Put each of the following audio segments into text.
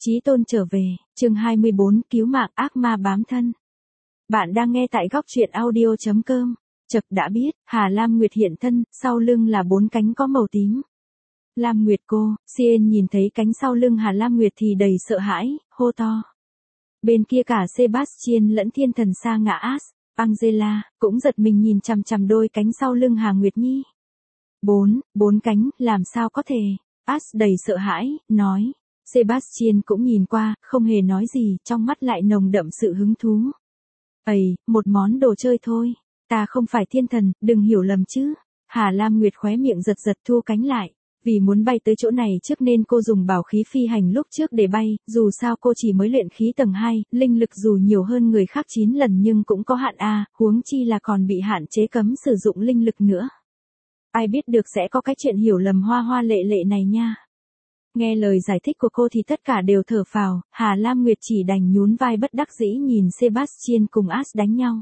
Chí Tôn trở về, chương 24, cứu mạng ác ma bám thân. Bạn đang nghe tại góc truyện audio.com. Chập đã biết, Hà Lam Nguyệt hiện thân, sau lưng là 4 cánh có màu tím. Lam Nguyệt cô, Sien nhìn thấy cánh sau lưng Hà Lam Nguyệt thì đầy sợ hãi, hô to. Bên kia cả Sebastian lẫn thiên thần sa ngã Angela, cũng giật mình nhìn chằm chằm đôi cánh sau lưng Hà Nguyệt Nhi. 4 cánh, làm sao có thể? Đầy sợ hãi, nói. Sebastian cũng nhìn qua, không hề nói gì, trong mắt lại nồng đậm sự hứng thú. Một món đồ chơi thôi. Ta không phải thiên thần, đừng hiểu lầm chứ. Hà Lam Nguyệt khóe miệng giật giật thu cánh lại. Vì muốn bay tới chỗ này trước nên cô dùng bảo khí phi hành lúc trước để bay, dù sao cô chỉ mới luyện khí tầng 2, linh lực dù nhiều hơn người khác 9 lần nhưng cũng có hạn huống chi là còn bị hạn chế cấm sử dụng linh lực nữa. Ai biết được sẽ có cái chuyện hiểu lầm hoa hoa lệ lệ này nha. Nghe lời giải thích của cô thì tất cả đều thở phào, Hà Lam Nguyệt chỉ đành nhún vai bất đắc dĩ nhìn Sebastian cùng đánh nhau.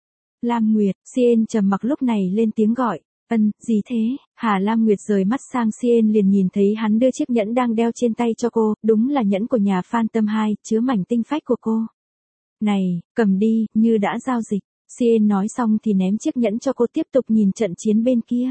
Lam Nguyệt, Sien trầm mặc lúc này lên tiếng gọi. Gì thế? Hà Lam Nguyệt rời mắt sang Sien liền nhìn thấy hắn đưa chiếc nhẫn đang đeo trên tay cho cô, đúng là nhẫn của nhà Phantom 2, chứa mảnh tinh phách của cô. Này, cầm đi, như đã giao dịch. Sien nói xong thì ném chiếc nhẫn cho cô tiếp tục nhìn trận chiến bên kia.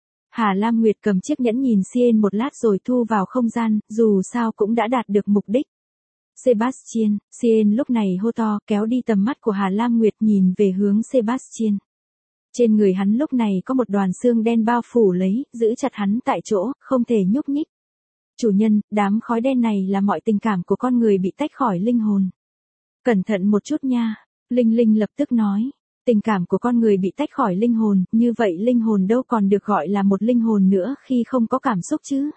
Hà Lam Nguyệt cầm chiếc nhẫn nhìn Sien một lát rồi thu vào không gian, dù sao cũng đã đạt được mục đích. Sebastian, Sien lúc này hô to, kéo đi tầm mắt của Hà Lam Nguyệt nhìn về hướng Sebastian. Trên người hắn lúc này có một đoàn xương đen bao phủ lấy, giữ chặt hắn tại chỗ, không thể nhúc nhích. Chủ nhân, đám khói đen này là mọi tình cảm của con người bị tách khỏi linh hồn. Cẩn thận một chút nha, Linh Linh lập tức nói. Tình cảm của con người bị tách khỏi linh hồn, như vậy linh hồn đâu còn được gọi là một linh hồn nữa khi không có cảm xúc chứ.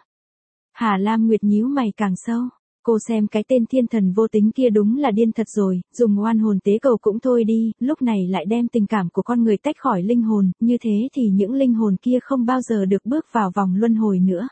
Hà Lam Nguyệt nhíu mày càng sâu. Cô xem cái tên thiên thần vô tính kia đúng là điên thật rồi, dùng oan hồn tế cầu cũng thôi đi, lúc này lại đem tình cảm của con người tách khỏi linh hồn, như thế thì những linh hồn kia không bao giờ được bước vào vòng luân hồi nữa.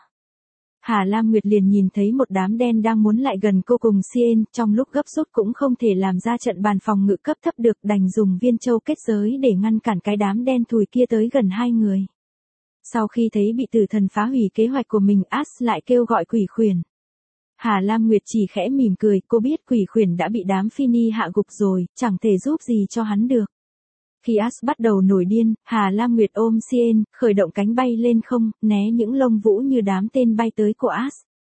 Hà Lam Nguyệt liền nhìn thấy một đám đen đang muốn lại gần cô cùng Sien, trong lúc gấp rút cũng không thể làm ra trận bàn phòng ngự cấp thấp được, đành dùng viên châu kết giới để ngăn cản cái đám đen thùi kia tới gần hai người. Sau khi thấy bị tử thần phá hủy kế hoạch của mình, lại kêu gọi quỷ khuyển. Hà Lam Nguyệt chỉ khẽ mỉm cười, cô biết quỷ khuyển đã bị đám Phi hạ gục rồi, chẳng thể giúp gì cho hắn được. Khi bắt đầu nổi điên, Hà Lam Nguyệt ôm Sien, khởi động cánh bay lên không, né những lông vũ như đám tên bay tới của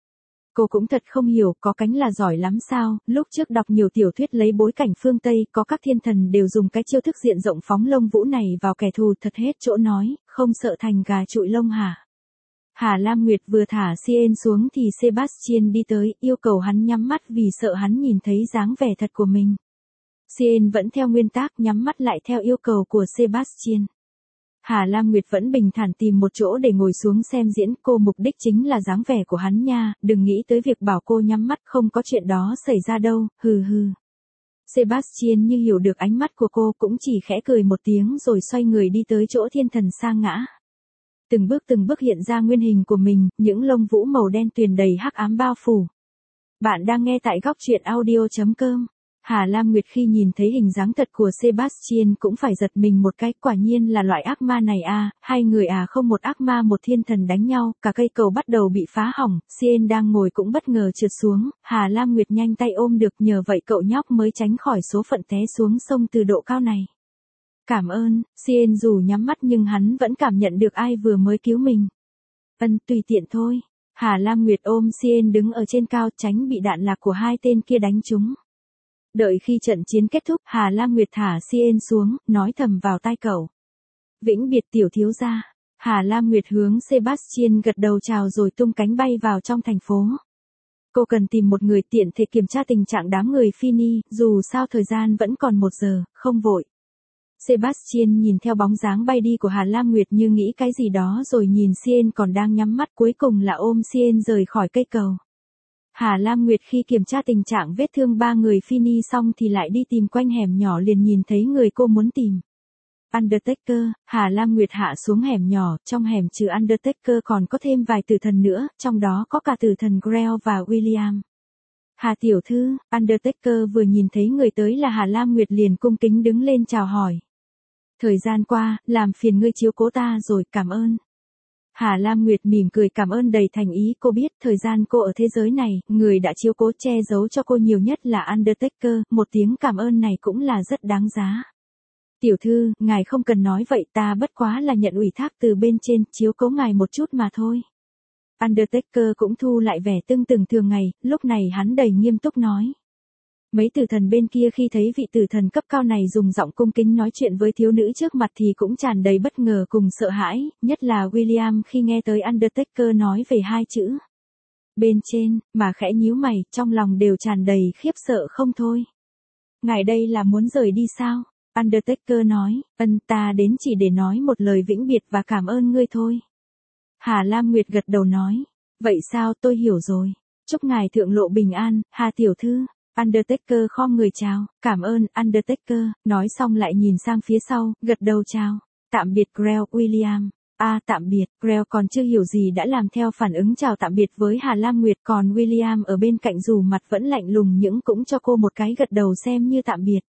Cô cũng thật không hiểu, có cánh là giỏi lắm sao, lúc trước đọc nhiều tiểu thuyết lấy bối cảnh phương Tây, có các thiên thần đều dùng cái chiêu thức diện rộng phóng lông vũ này vào kẻ thù, thật hết chỗ nói, không sợ thành gà trụi lông hả? Hà Lam Nguyệt vừa thả Sien xuống thì Sebastian đi tới, yêu cầu hắn nhắm mắt vì sợ hắn nhìn thấy dáng vẻ thật của mình. Sien vẫn theo nguyên tắc nhắm mắt lại theo yêu cầu của Sebastian. Hà Lam Nguyệt vẫn bình thản tìm một chỗ để ngồi xuống xem diễn, cô mục đích chính là dáng vẻ của hắn nha, đừng nghĩ tới việc bảo cô nhắm mắt, không có chuyện đó xảy ra đâu, hừ. Sebastian như hiểu được ánh mắt của cô cũng chỉ khẽ cười một tiếng rồi xoay người đi tới chỗ thiên thần sa ngã. Từng bước hiện ra nguyên hình của mình, những lông vũ màu đen tuyền đầy hắc ám bao phủ. Bạn đang nghe tại góc truyện audio.com. Hà Lam Nguyệt khi nhìn thấy hình dáng thật của Sebastian cũng phải giật mình một cái, quả nhiên là loại ác ma này hai người không một ác ma một thiên thần đánh nhau, cả cây cầu bắt đầu bị phá hỏng, Sien đang ngồi cũng bất ngờ trượt xuống, Hà Lam Nguyệt nhanh tay ôm được, nhờ vậy cậu nhóc mới tránh khỏi số phận té xuống sông từ độ cao này. Cảm ơn, Sien dù nhắm mắt nhưng hắn vẫn cảm nhận được ai vừa mới cứu mình. Tùy tiện thôi. Hà Lam Nguyệt ôm Sien đứng ở trên cao tránh bị đạn lạc của hai tên kia đánh trúng. Đợi khi trận chiến kết thúc, Hà Lam Nguyệt thả Sien xuống, nói thầm vào tai cậu. Vĩnh biệt tiểu thiếu gia. Hà Lam Nguyệt hướng Sebastian gật đầu chào rồi tung cánh bay vào trong thành phố. Cô cần tìm một người tiện thể kiểm tra tình trạng đám người Phi, dù sao thời gian vẫn còn 1 giờ, không vội. Sebastian nhìn theo bóng dáng bay đi của Hà Lam Nguyệt như nghĩ cái gì đó rồi nhìn Sien còn đang nhắm mắt, cuối cùng là ôm Sien rời khỏi cây cầu. Hà Lam Nguyệt khi kiểm tra tình trạng vết thương 3 người Phi xong thì lại đi tìm quanh hẻm nhỏ liền nhìn thấy người cô muốn tìm. Undertaker. Hà Lam Nguyệt hạ xuống hẻm nhỏ, trong hẻm trừ Undertaker còn có thêm vài tử thần nữa, trong đó có cả tử thần Grell và William. Hà tiểu thư, Undertaker vừa nhìn thấy người tới là Hà Lam Nguyệt liền cung kính đứng lên chào hỏi. Thời gian qua, làm phiền ngươi chiếu cố ta rồi, cảm ơn. Hà Lam Nguyệt mỉm cười cảm ơn đầy thành ý, cô biết thời gian cô ở thế giới này, người đã chiếu cố che giấu cho cô nhiều nhất là Undertaker, một tiếng cảm ơn này cũng là rất đáng giá. Tiểu thư, ngài không cần nói vậy, ta bất quá là nhận ủy thác từ bên trên, chiếu cố ngài một chút mà thôi. Undertaker cũng thu lại vẻ tưng từng thường ngày, lúc này hắn đầy nghiêm túc nói. Mấy tử thần bên kia khi thấy vị tử thần cấp cao này dùng giọng cung kính nói chuyện với thiếu nữ trước mặt thì cũng tràn đầy bất ngờ cùng sợ hãi, nhất là William khi nghe tới Undertaker nói về hai chữ. Bên trên, mà khẽ nhíu mày, trong lòng đều tràn đầy khiếp sợ không thôi. Ngài đây là muốn rời đi sao? Undertaker nói, ta đến chỉ để nói một lời vĩnh biệt và cảm ơn ngươi thôi. Hà Lam Nguyệt gật đầu nói, vậy sao, tôi hiểu rồi. Chúc ngài thượng lộ bình an, Hà tiểu thư. Undertaker khom người chào, cảm ơn, Undertaker, nói xong lại nhìn sang phía sau, gật đầu chào. Tạm biệt Grell, William. Tạm biệt, Grell còn chưa hiểu gì đã làm theo phản ứng chào tạm biệt với Hà Lam Nguyệt, còn William ở bên cạnh dù mặt vẫn lạnh lùng nhưng cũng cho cô một cái gật đầu xem như tạm biệt.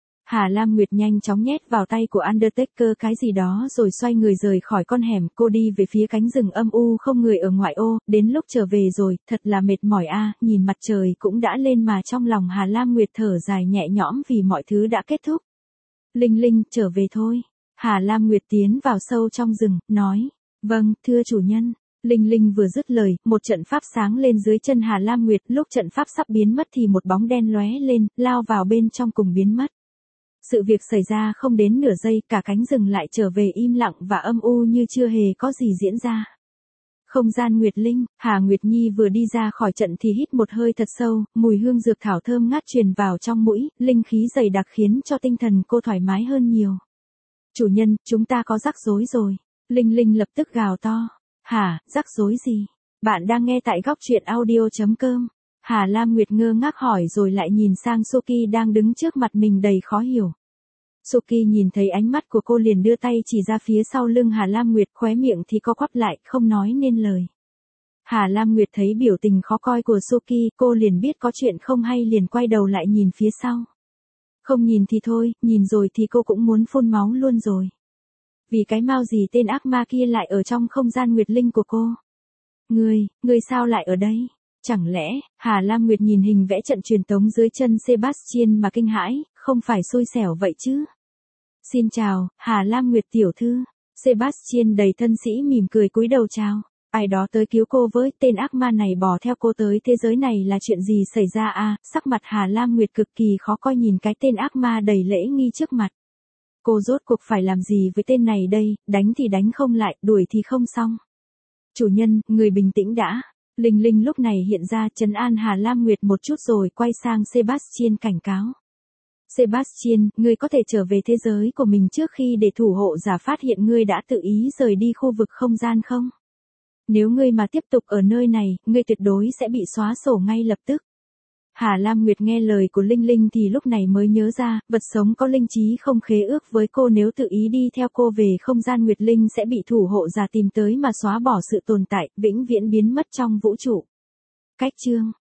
Hà Lam Nguyệt nhanh chóng nhét vào tay của Undertaker cái gì đó rồi xoay người rời khỏi con hẻm, cô đi về phía cánh rừng âm u không người ở ngoại ô, đến lúc trở về rồi, thật là mệt mỏi nhìn mặt trời cũng đã lên mà trong lòng Hà Lam Nguyệt thở dài nhẹ nhõm vì mọi thứ đã kết thúc. Linh Linh, trở về thôi. Hà Lam Nguyệt tiến vào sâu trong rừng, nói, vâng, thưa chủ nhân. Linh Linh vừa dứt lời, một trận pháp sáng lên dưới chân Hà Lam Nguyệt, lúc trận pháp sắp biến mất thì một bóng đen lóe lên, lao vào bên trong cùng biến mất. Sự việc xảy ra không đến nửa giây, cả cánh rừng lại trở về im lặng và âm u như chưa hề có gì diễn ra. Không gian Nguyệt Linh, Hà Nguyệt Nhi vừa đi ra khỏi trận thì hít một hơi thật sâu, mùi hương dược thảo thơm ngát truyền vào trong mũi, linh khí dày đặc khiến cho tinh thần cô thoải mái hơn nhiều. Chủ nhân, chúng ta có rắc rối rồi. Linh Linh lập tức gào to. Hả, rắc rối gì? Bạn đang nghe tại góc truyện audio.com. Hà Lam Nguyệt ngơ ngác hỏi rồi lại nhìn sang Suki đang đứng trước mặt mình đầy khó hiểu. Suki nhìn thấy ánh mắt của cô liền đưa tay chỉ ra phía sau lưng Hà Lam Nguyệt, khóe miệng thì co quắp lại, không nói nên lời. Hà Lam Nguyệt thấy biểu tình khó coi của Suki, cô liền biết có chuyện không hay liền quay đầu lại nhìn phía sau. Không nhìn thì thôi, nhìn rồi thì cô cũng muốn phun máu luôn rồi. Vì cái mau gì tên ác ma kia lại ở trong không gian Nguyệt Linh của cô? Ngươi sao lại ở đây? Chẳng lẽ, Hà Lam Nguyệt nhìn hình vẽ trận truyền tống dưới chân Sebastian mà kinh hãi, không phải xui xẻo vậy chứ? Xin chào, Hà Lam Nguyệt tiểu thư. Sebastian đầy thân sĩ mỉm cười cúi đầu chào. Ai đó tới cứu cô với, tên ác ma này bỏ theo cô tới thế giới này là chuyện gì xảy ra sắc mặt Hà Lam Nguyệt cực kỳ khó coi nhìn cái tên ác ma đầy lễ nghi trước mặt. Cô rốt cuộc phải làm gì với tên này đây, đánh thì đánh không lại, đuổi thì không xong. Chủ nhân, người bình tĩnh đã. Linh Linh lúc này hiện ra trấn an Hà Lam Nguyệt một chút rồi quay sang Sebastian cảnh cáo. Sebastian, ngươi có thể trở về thế giới của mình trước khi để thủ hộ giả phát hiện ngươi đã tự ý rời đi khu vực không gian không? Nếu ngươi mà tiếp tục ở nơi này, ngươi tuyệt đối sẽ bị xóa sổ ngay lập tức. Hà Lam Nguyệt nghe lời của Linh Linh thì lúc này mới nhớ ra, vật sống có linh trí không khế ước với cô, nếu tự ý đi theo cô về không gian Nguyệt Linh sẽ bị thủ hộ giả tìm tới mà xóa bỏ sự tồn tại, vĩnh viễn biến mất trong vũ trụ. Cách chương